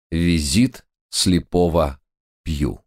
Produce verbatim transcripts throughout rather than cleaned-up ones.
Визит слепого Пью.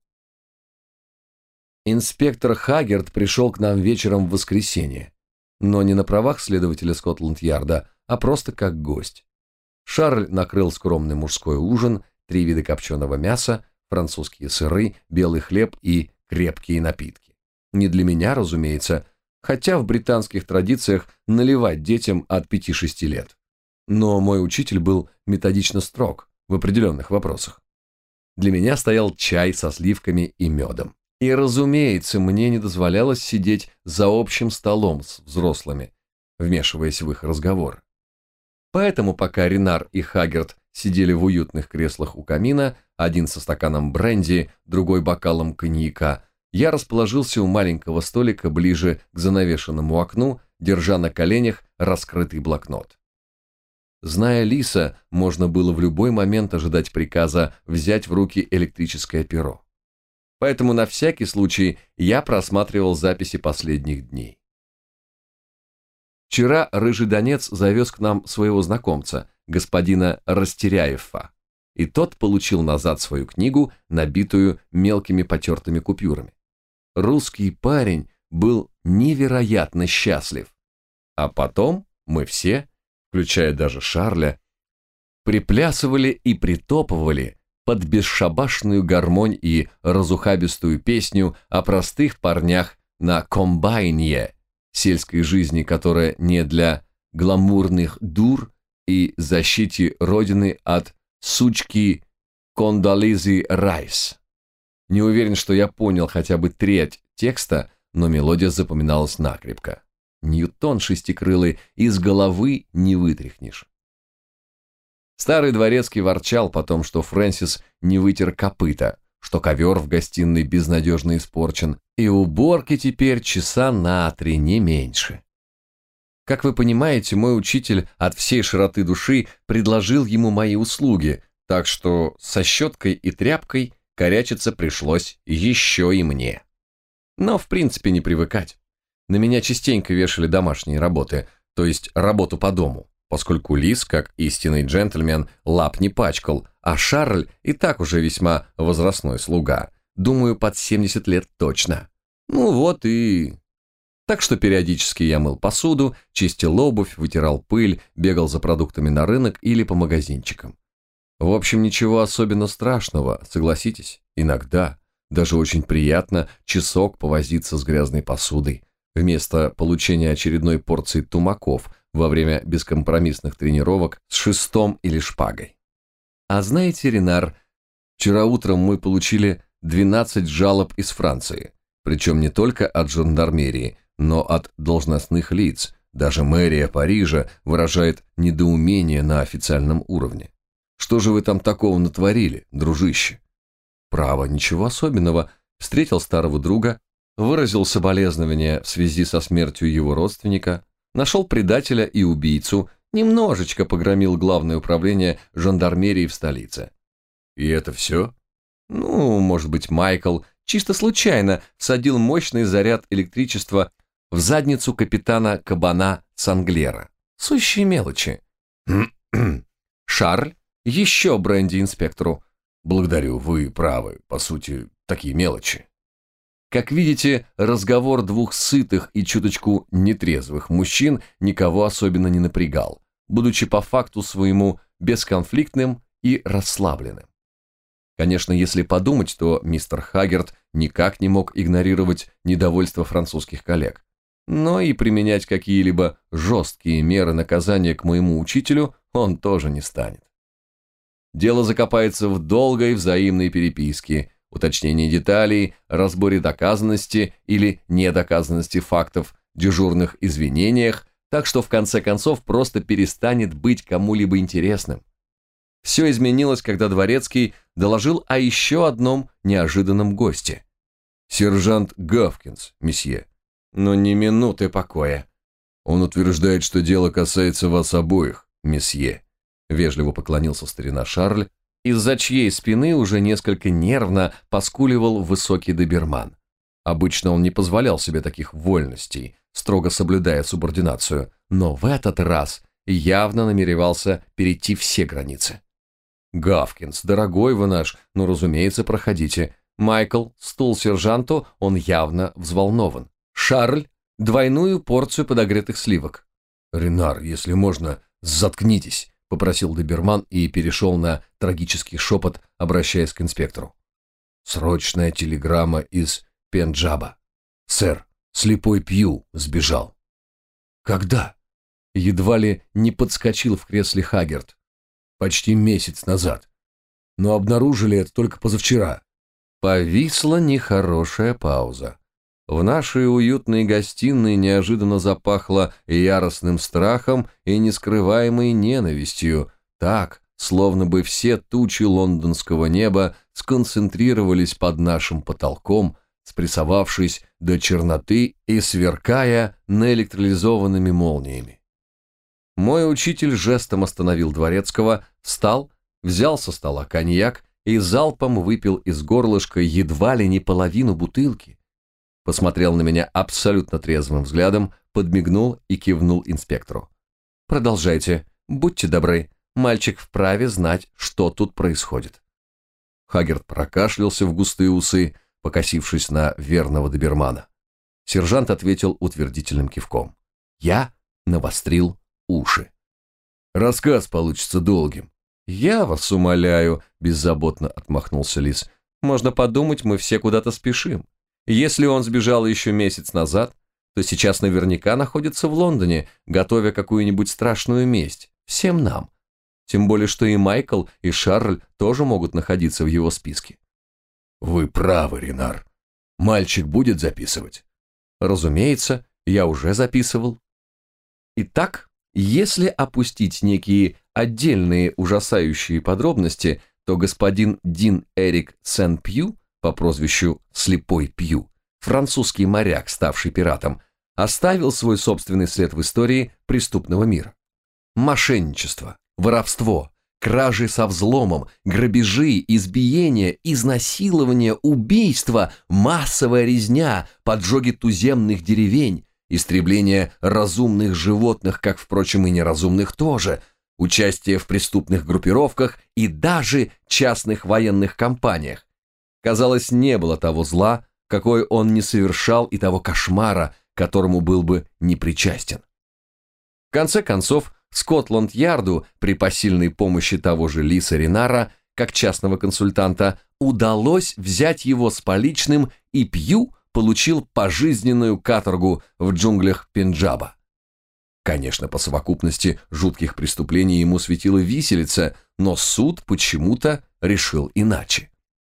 Инспектор Хаггерт пришел к нам вечером в воскресенье, но не на правах следователя Скотланд-Ярда, а просто как гость. Шарль накрыл скромный мужской ужин, три вида копченого мяса, французские сыры, белый хлеб и крепкие напитки. Не для меня, разумеется, хотя в британских традициях наливать детям от пяти-шести лет. Но мой учитель был методично строг в определенных вопросах. Для меня стоял чай со сливками и медом. И, разумеется, мне не дозволялось сидеть за общим столом с взрослыми, вмешиваясь в их разговор. Поэтому, пока Ренар и Хаггерт сидели в уютных креслах у камина, один со стаканом бренди, другой бокалом коньяка, я расположился у маленького столика ближе к занавешенному окну, держа на коленях раскрытый блокнот. Зная Лиса, можно было в любой момент ожидать приказа взять в руки электрическое перо. Поэтому на всякий случай я просматривал записи последних дней. Вчера Рыжий Донец завез к нам своего знакомца, господина Растеряева, и тот получил назад свою книгу, набитую мелкими потертыми купюрами. Русский парень был невероятно счастлив. А потом мы все, включая даже Шарля, приплясывали и притопывали под бесшабашную гармонь и разухабистую песню о простых парнях на комбайне, сельской жизни, которая не для гламурных дур и защите родины от сучки Кондолизы Райс. Не уверен, что я понял хотя бы треть текста, но мелодия запоминалась накрепко. Ньютон шестикрылый из головы не вытряхнешь. Старый дворецкий ворчал потом, что Фрэнсис не вытер копыта, что ковер в гостиной безнадежно испорчен, и уборки теперь часа на три, не меньше. Как вы понимаете, мой учитель от всей широты души предложил ему мои услуги, так что со щеткой и тряпкой корячиться пришлось еще и мне. Но в принципе не привыкать. На меня частенько вешали домашние работы, то есть работу по дому, поскольку Лис, как истинный джентльмен, лап не пачкал, а Шарль и так уже весьма возрастной слуга, думаю, под семьдесят лет точно. Ну вот и... Так что периодически я мыл посуду, чистил обувь, вытирал пыль, бегал за продуктами на рынок или по магазинчикам. В общем, ничего особенно страшного, согласитесь, иногда, даже очень приятно часок повозиться с грязной посудой, вместо получения очередной порции тумаков во время бескомпромиссных тренировок с шестом или шпагой. А знаете, Ренар, вчера утром мы получили двенадцать жалоб из Франции, причем не только от жандармерии, но от должностных лиц. Даже мэрия Парижа выражает недоумение на официальном уровне. Что же вы там такого натворили, дружище? Право, ничего особенного. Встретил старого друга, выразил соболезнования в связи со смертью его родственника, нашел предателя и убийцу, немножечко погромил главное управление жандармерии в столице. И это все? Ну, может быть, Майкл чисто случайно всадил мощный заряд электричества в задницу капитана Кабана Санглера. Сущие мелочи. Шарль, еще бренди инспектору. Благодарю, вы правы, по сути, такие мелочи. Как видите, разговор двух сытых и чуточку нетрезвых мужчин никого особенно не напрягал, будучи по факту своему бесконфликтным и расслабленным. Конечно, если подумать, то мистер Хаггерт никак не мог игнорировать недовольство французских коллег, но и применять какие-либо жесткие меры наказания к моему учителю он тоже не станет. Дело закопается в долгой взаимной переписке, уточнении деталей, разборе доказанности или недоказанности фактов, дежурных извинениях, так что в конце концов просто перестанет быть кому-либо интересным. Все изменилось, когда дворецкий доложил о еще одном неожиданном госте. Сержант Гавкинс, месье. Но ни минуты покоя. Он утверждает, что дело касается вас обоих, месье. Вежливо поклонился старина Шарль, из-за чьей спины уже несколько нервно поскуливал высокий доберман. Обычно он не позволял себе таких вольностей, строго соблюдая субординацию, но в этот раз явно намеревался перейти все границы. Гавкинс, дорогой вы наш, ну, разумеется, проходите. Майкл, стул сержанту, он явно взволнован. Шарль, двойную порцию подогретых сливок. Ренар, если можно, заткнитесь, попросил доберман и перешел на трагический шепот, обращаясь к инспектору. Срочная телеграмма из Пенджаба. Сэр, слепой Пью сбежал. Когда? Едва ли не подскочил в кресле Хаггерт. Почти месяц назад. Но обнаружили это только позавчера. Повисла нехорошая пауза. В нашей уютной гостиной неожиданно запахло яростным страхом и нескрываемой ненавистью, так, словно бы все тучи лондонского неба сконцентрировались под нашим потолком, спрессовавшись до черноты и сверкая наэлектролизованными молниями. Мой учитель жестом остановил дворецкого, встал, взял со стола коньяк и залпом выпил из горлышка едва ли не половину бутылки. Посмотрел на меня абсолютно трезвым взглядом, подмигнул и кивнул инспектору. «Продолжайте, будьте добры, мальчик вправе знать, что тут происходит». Хаггерт прокашлялся в густые усы, покосившись на верного добермана. Сержант ответил утвердительным кивком. Я навострил уши. «Рассказ получится долгим». «Я вас умоляю», – беззаботно отмахнулся Лис. «Можно подумать, мы все куда-то спешим. Если он сбежал еще месяц назад, то сейчас наверняка находится в Лондоне, готовя какую-нибудь страшную месть. Всем нам. Тем более, что и Майкл, и Шарль тоже могут находиться в его списке». «Вы правы, Ренар. Мальчик будет записывать?» «Разумеется, я уже записывал». Итак, если опустить некие отдельные ужасающие подробности, то господин Дин Эрик Сен-Пью по прозвищу Слепой Пью, французский моряк, ставший пиратом, оставил свой собственный след в истории преступного мира. Мошенничество, воровство, кражи со взломом, грабежи, избиения, изнасилования, убийства, массовая резня, поджоги туземных деревень, истребление разумных животных, как, впрочем, и неразумных тоже, участие в преступных группировках и даже частных военных кампаниях. Казалось, не было того зла, какой он не совершал, и того кошмара, к которому был бы не причастен. В конце концов, Скотланд-Ярду при посильной помощи того же Лиса Ренара, как частного консультанта, удалось взять его с поличным, и Пью получил пожизненную каторгу в джунглях Пенджаба. Конечно, по совокупности жутких преступлений ему светила виселица, но суд почему-то решил иначе.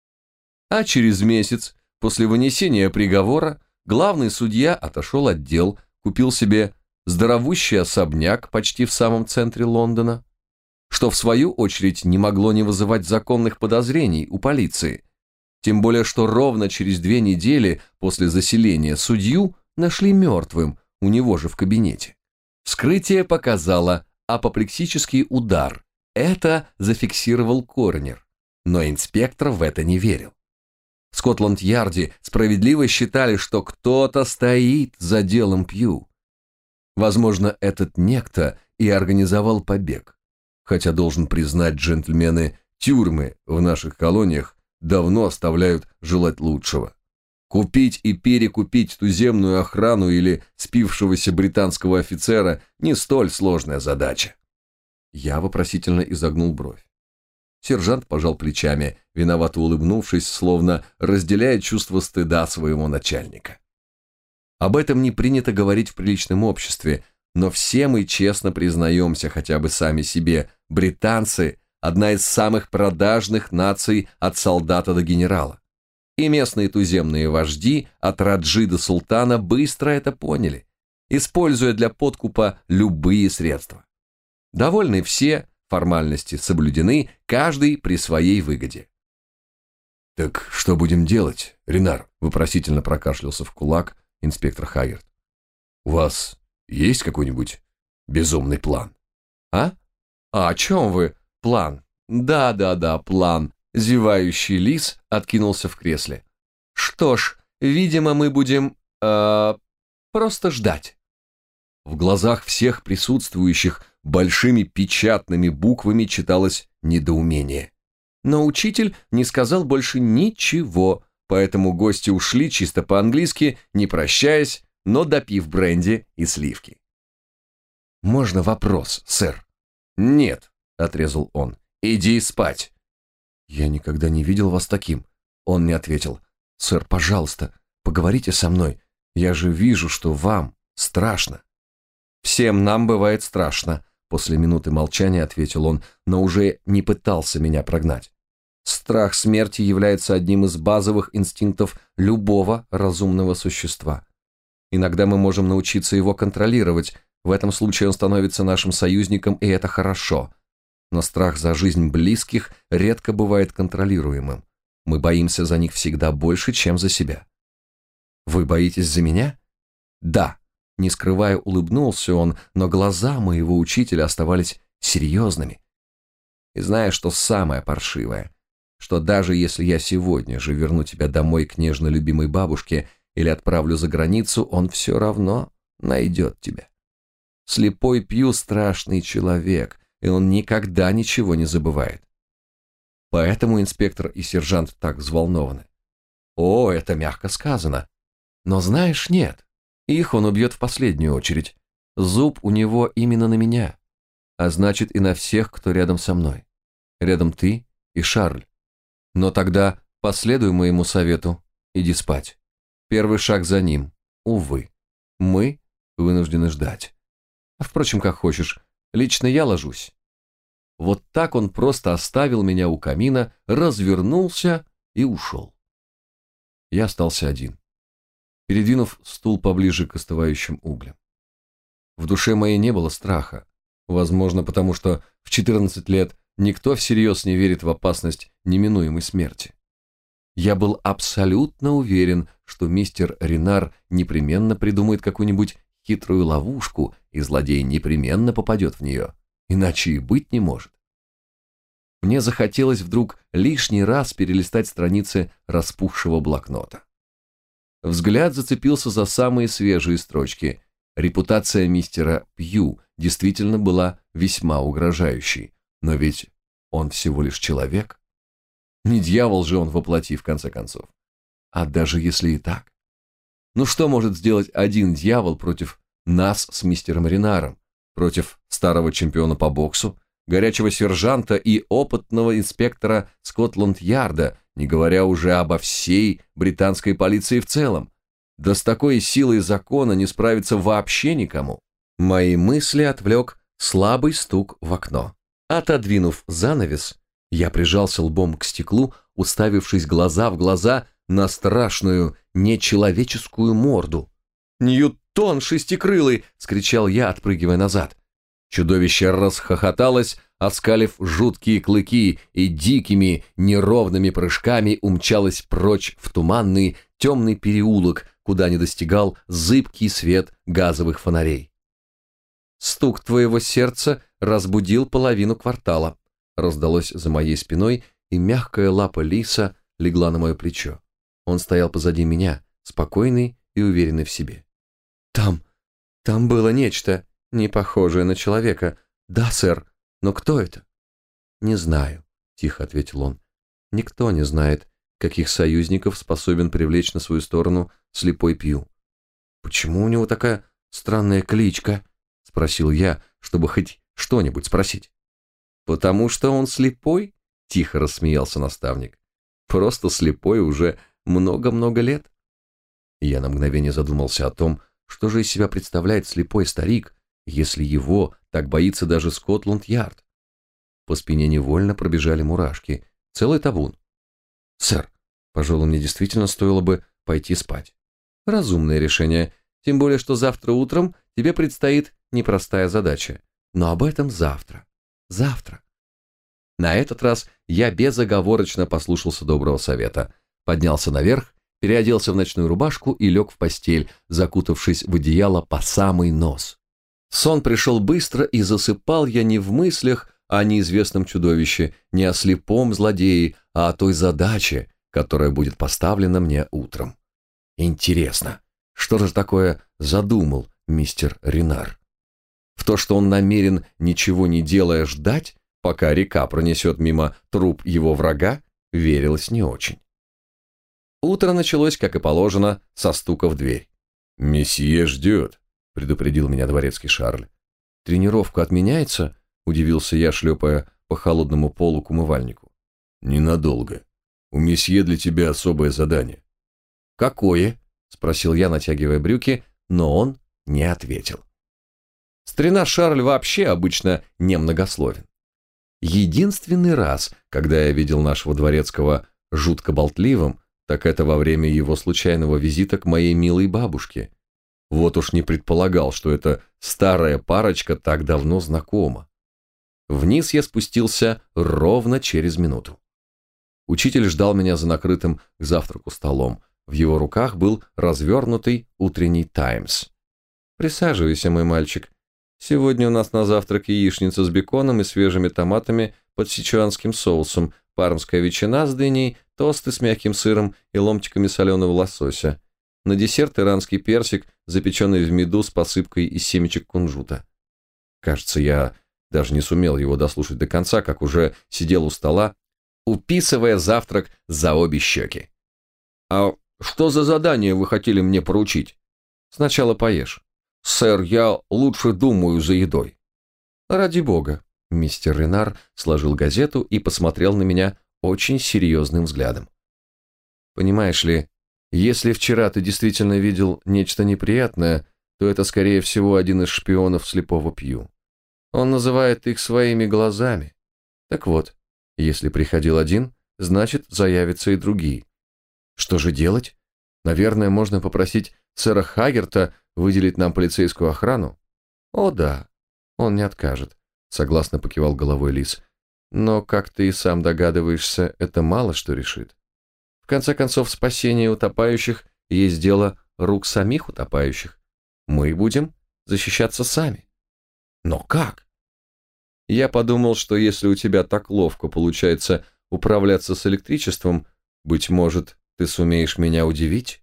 А через месяц, после вынесения приговора, главный судья отошел от дел, купил себе здоровущий особняк почти в самом центре Лондона, что в свою очередь не могло не вызывать законных подозрений у полиции. Тем более, что ровно через две недели после заселения судью нашли мертвым у него же в кабинете. Вскрытие показало апоплексический удар. Это зафиксировал коронер, но инспектор в это не верил. В Скотланд-Ярде справедливо считали, что кто-то стоит за делом Пью. Возможно, этот некто и организовал побег. Хотя, должен признать, джентльмены, тюрьмы в наших колониях давно оставляют желать лучшего. Купить и перекупить туземную охрану или спившегося британского офицера не столь сложная задача. Я вопросительно изогнул бровь. Сержант пожал плечами, виновато улыбнувшись, словно разделяя чувство стыда своего начальника. Об этом не принято говорить в приличном обществе, но все мы честно признаемся хотя бы сами себе, британцы – одна из самых продажных наций от солдата до генерала. И местные туземные вожди от Раджи до Султана быстро это поняли, используя для подкупа любые средства. Довольны все, формальности соблюдены, каждый при своей выгоде. «Так что будем делать, Ренар?» – вопросительно прокашлялся в кулак инспектор Хаггерт. «У вас есть какой-нибудь безумный план?» «А? А о чем вы? План? Да-да-да, план». Зевающий лис откинулся в кресле. «Что ж, видимо, мы будем... Э, просто ждать». В глазах всех присутствующих большими печатными буквами читалось недоумение. Но учитель не сказал больше ничего, поэтому гости ушли чисто по-английски, не прощаясь, но допив бренди и сливки. «Можно вопрос, сэр?» «Нет», — отрезал он, — «иди спать». «Я никогда не видел вас таким». Он не ответил. «Сэр, пожалуйста, поговорите со мной. Я же вижу, что вам страшно». «Всем нам бывает страшно», — после минуты молчания ответил он, но уже не пытался меня прогнать. «Страх смерти является одним из базовых инстинктов любого разумного существа. Иногда мы можем научиться его контролировать, в этом случае он становится нашим союзником, и это хорошо. Но страх за жизнь близких редко бывает контролируемым. Мы боимся за них всегда больше, чем за себя». «Вы боитесь за меня?» «Да». Не скрывая, улыбнулся он, но глаза моего учителя оставались серьезными. И знаешь, что самое паршивое? Что даже если я сегодня же верну тебя домой к нежно любимой бабушке или отправлю за границу, он все равно найдет тебя. Слепой Пью страшный человек, и он никогда ничего не забывает. Поэтому инспектор и сержант так взволнованы. О, это мягко сказано. Но знаешь, нет. Их он убьет в последнюю очередь. Зуб у него именно на меня, а значит и на всех, кто рядом со мной. Рядом ты и Шарль. Но тогда последуй моему совету, иди спать. Первый шаг за ним, увы. Мы вынуждены ждать. А впрочем, как хочешь, лично я ложусь. Вот так он просто оставил меня у камина, развернулся и ушел. Я остался один, передвинув стул поближе к остывающим углям. В душе моей не было страха, возможно, потому что в четырнадцать лет никто всерьез не верит в опасность неминуемой смерти. Я был абсолютно уверен, что мистер Ренар непременно придумает какую-нибудь хитрую ловушку, и злодей непременно попадет в нее, иначе и быть не может. Мне захотелось вдруг лишний раз перелистать страницы распухшего блокнота. Взгляд зацепился за самые свежие строчки. Репутация мистера Пью действительно была весьма угрожающей, но ведь он всего лишь человек. Не дьявол же он воплоти, в конце концов. А даже если и так. Ну что может сделать один дьявол против нас с мистером Ренаром, против старого чемпиона по боксу, горячего сержанта и опытного инспектора Скотланд-Ярда, не говоря уже обо всей британской полиции в целом? Да с такой силой закона не справиться вообще никому. Мои мысли отвлек слабый стук в окно. Отодвинув занавес, я прижался лбом к стеклу, уставившись глаза в глаза на страшную нечеловеческую морду. «Ньютон шестикрылый!» — скричал я, отпрыгивая назад. Чудовище расхохоталось, оскалив жуткие клыки, и дикими неровными прыжками умчалось прочь в туманный темный переулок, куда не достигал зыбкий свет газовых фонарей. «Стук твоего сердца разбудил половину квартала», раздалось за моей спиной, и мягкая лапа лиса легла на мое плечо. Он стоял позади меня, спокойный и уверенный в себе. «Там, там было нечто, не похожее на человека. Да, сэр, но кто это?» «Не знаю», — тихо ответил он. «Никто не знает, каких союзников способен привлечь на свою сторону слепой Пью». «Почему у него такая странная кличка?» — спросил я, чтобы хоть что-нибудь спросить. «Потому что он слепой?» — тихо рассмеялся наставник. «Просто слепой уже много-много лет». Я на мгновение задумался о том, что же из себя представляет слепой старик, если его так боится даже Скотланд-Ярд. По спине невольно пробежали мурашки, целый табун. «Сэр, пожалуй, мне действительно стоило бы пойти спать». «Разумное решение, тем более, что завтра утром тебе предстоит непростая задача. Но об этом завтра. Завтра». На этот раз я безоговорочно послушался доброго совета, поднялся наверх, переоделся в ночную рубашку и лег в постель, закутавшись в одеяло по самый нос. Сон пришел быстро, и засыпал я не в мыслях о неизвестном чудовище, не о слепом злодее, а о той задаче, которая будет поставлена мне утром. Интересно, что же такое задумал мистер Ренар. В то, что он намерен, ничего не делая, ждать, пока река пронесет мимо труп его врага, верилось не очень. Утро началось, как и положено, со стука в дверь. «Месье ждет», — предупредил меня дворецкий Шарль. «Тренировка отменяется?» — удивился я, шлепая по холодному полу к умывальнику. «Ненадолго. У месье для тебя особое задание». «Какое?» — спросил я, натягивая брюки, но он не ответил. Старина Шарль вообще обычно немногословен. Единственный раз, когда я видел нашего дворецкого жутко болтливым, так это во время его случайного визита к моей милой бабушке. Вот уж не предполагал, что эта старая парочка так давно знакома. Вниз я спустился ровно через минуту. Учитель ждал меня за накрытым к завтраку столом. В его руках был развернутый утренний «Таймс». «Присаживайся, мой мальчик. Сегодня у нас на завтрак яичница с беконом и свежими томатами под сичуанским соусом, пармская ветчина с дыней, тосты с мягким сыром и ломтиками соленого лосося. На десерт иранский персик, запеченный в меду с посыпкой из семечек кунжута». Кажется, я даже не сумел его дослушать до конца, как уже сидел у стола, уписывая завтрак за обе щеки. «А что за задание вы хотели мне поручить?» «Сначала поешь». «Сэр, я лучше думаю за едой». «Ради бога». Мистер Ренар сложил газету и посмотрел на меня очень серьезным взглядом. «Понимаешь ли, если вчера ты действительно видел нечто неприятное, то это, скорее всего, один из шпионов слепого Пью. Он называет их своими глазами. Так вот, если приходил один, значит, заявятся и другие. Что же делать? Наверное, можно попросить сэра Хагерта выделить нам полицейскую охрану? О, да, он не откажет», — согласно покивал головой лис. «Но, как ты и сам догадываешься, это мало что решит. В конце концов, спасение утопающих есть дело рук самих утопающих. Мы будем защищаться сами». «Но как?» «Я подумал, что если у тебя так ловко получается управляться с электричеством, быть может, ты сумеешь меня удивить?»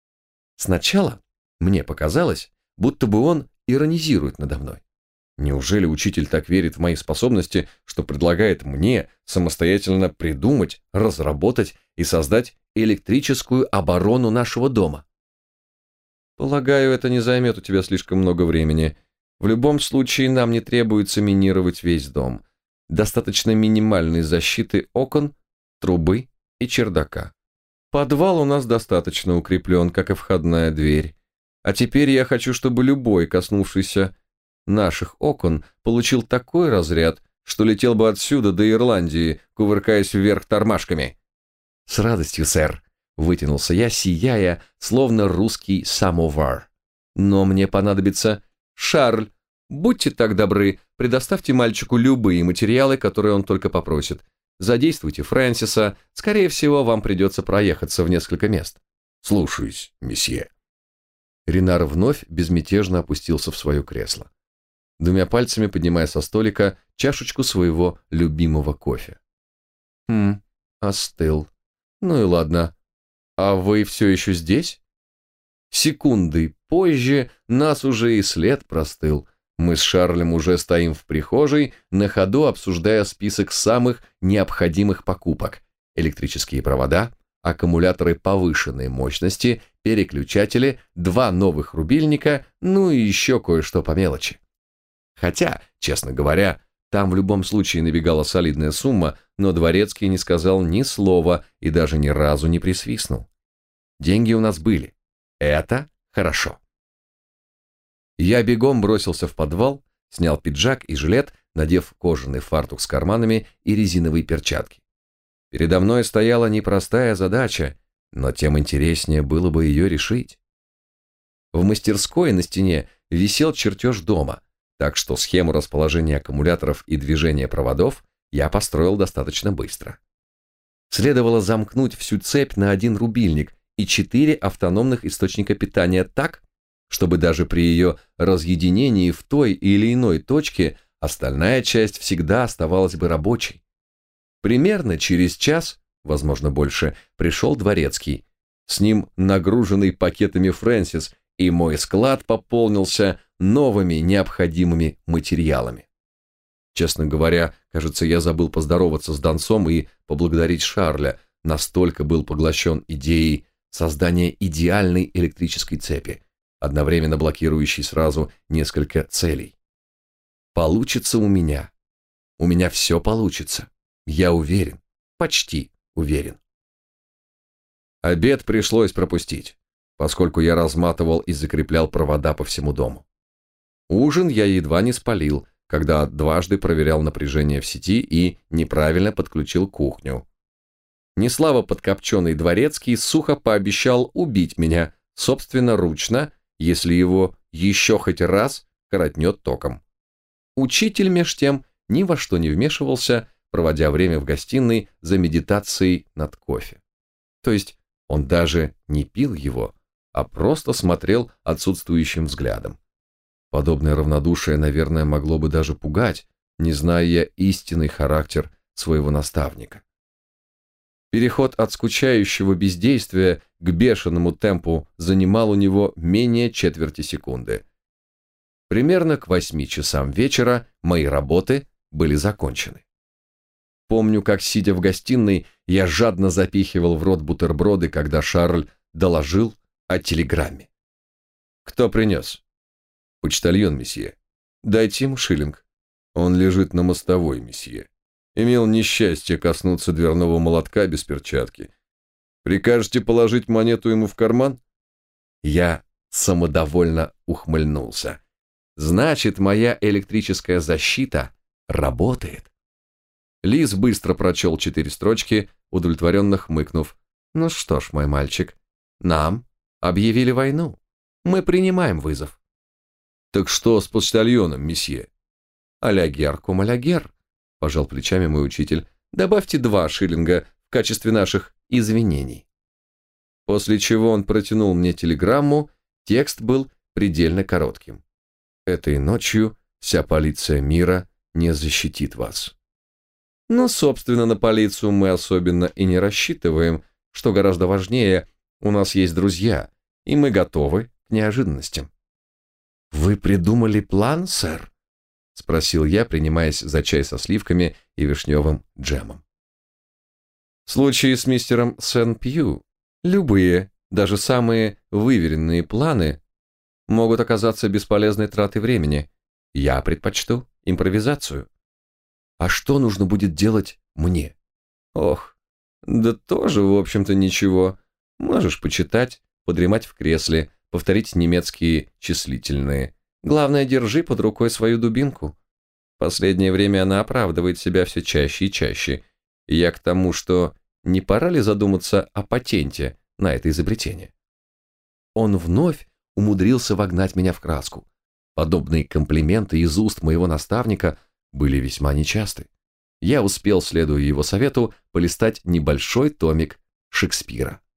Сначала мне показалось, будто бы он иронизирует надо мной. Неужели учитель так верит в мои способности, что предлагает мне самостоятельно придумать, разработать и создать электрическую оборону нашего дома? «Полагаю, это не займет у тебя слишком много времени. В любом случае, нам не требуется минировать весь дом. Достаточно минимальной защиты окон, трубы и чердака. Подвал у нас достаточно укреплен, как и входная дверь. А теперь я хочу, чтобы любой, коснувшийся наших окон, получил такой разряд, что летел бы отсюда до Ирландии, кувыркаясь вверх тормашками». «С радостью, сэр», — вытянулся я, сияя, словно русский самовар. «Но мне понадобится... Шарль, будьте так добры, предоставьте мальчику любые материалы, которые он только попросит. Задействуйте Фрэнсиса, скорее всего, вам придется проехаться в несколько мест». «Слушаюсь, месье». Ренар вновь безмятежно опустился в свое кресло, двумя пальцами поднимая со столика чашечку своего любимого кофе. «Хм, остыл. Ну и ладно. А вы все еще здесь?» Секунды позже нас уже и след простыл. Мы с Шарлем уже стоим в прихожей, на ходу обсуждая список самых необходимых покупок: электрические провода, аккумуляторы повышенной мощности, переключатели, два новых рубильника, ну и еще кое-что по мелочи. Хотя, честно говоря, там в любом случае набегала солидная сумма, но дворецкий не сказал ни слова и даже ни разу не присвистнул. Деньги у нас были. Это хорошо. Я бегом бросился в подвал, снял пиджак и жилет, надев кожаный фартук с карманами и резиновые перчатки. Передо мной стояла непростая задача, но тем интереснее было бы ее решить. В мастерской на стене висел чертеж дома, так что схему расположения аккумуляторов и движения проводов я построил достаточно быстро. Следовало замкнуть всю цепь на один рубильник и четыре автономных источника питания так, чтобы даже при ее разъединении в той или иной точке остальная часть всегда оставалась бы рабочей. Примерно через час, возможно больше, пришел дворецкий. С ним нагруженный пакетами Фрэнсис и мой склад пополнился новыми необходимыми материалами. Честно говоря, кажется, я забыл поздороваться с Донцом и поблагодарить Шарля, настолько был поглощен идеей создания идеальной электрической цепи, одновременно блокирующей сразу несколько целей. Получится у меня. У меня все получится. Я уверен. Почти уверен. Обед пришлось пропустить, поскольку я разматывал и закреплял провода по всему дому. Ужин я едва не спалил, когда дважды проверял напряжение в сети и неправильно подключил кухню. Неслава подкопченый дворецкий сухо пообещал убить меня собственноручно, если его еще хоть раз коротнет током. Учитель меж тем ни во что не вмешивался, проводя время в гостиной за медитацией над кофе. То есть он даже не пил его, а просто смотрел отсутствующим взглядом. Подобное равнодушие, наверное, могло бы даже пугать, не зная я истинный характер своего наставника. Переход от скучающего бездействия к бешеному темпу занимал у него менее четверти секунды. Примерно к восьми часам вечера мои работы были закончены. Помню, как, сидя в гостиной, я жадно запихивал в рот бутерброды, когда Шарль доложил о телеграмме. «Кто принес?» «Почтальон, месье». «Дайте ему шиллинг». «Он лежит на мостовой, месье. Имел несчастье коснуться дверного молотка без перчатки. Прикажете положить монету ему в карман?» Я самодовольно ухмыльнулся. «Значит, моя электрическая защита работает». Лис быстро прочел четыре строчки, удовлетворенно хмыкнув. «Ну что ж, мой мальчик, нам объявили войну. Мы принимаем вызов». «Так что с почтальоном, месье?» «Алягер кум алягер», — пожал плечами мой учитель. «Добавьте два шиллинга в качестве наших извинений». После чего он протянул мне телеграмму, текст был предельно коротким. «Этой ночью вся полиция мира не защитит вас». Но, собственно, на полицию мы особенно и не рассчитываем, что гораздо важнее, у нас есть друзья, и мы готовы к неожиданностям. «Вы придумали план, сэр?» — спросил я, принимаясь за чай со сливками и вишневым джемом. В случае с мистером Сен-Пью любые, даже самые выверенные планы могут оказаться бесполезной тратой времени. Я предпочту импровизацию. А что нужно будет делать мне? Ох, да тоже, в общем-то, ничего. Можешь почитать, подремать в кресле, повторить немецкие числительные. Главное, держи под рукой свою дубинку. Последнее время она оправдывает себя все чаще и чаще. И я к тому, что не пора ли задуматься о патенте на это изобретение? Он вновь умудрился вогнать меня в краску. Подобные комплименты из уст моего наставника были весьма нечасты. Я успел, следуя его совету, полистать небольшой томик Шекспира.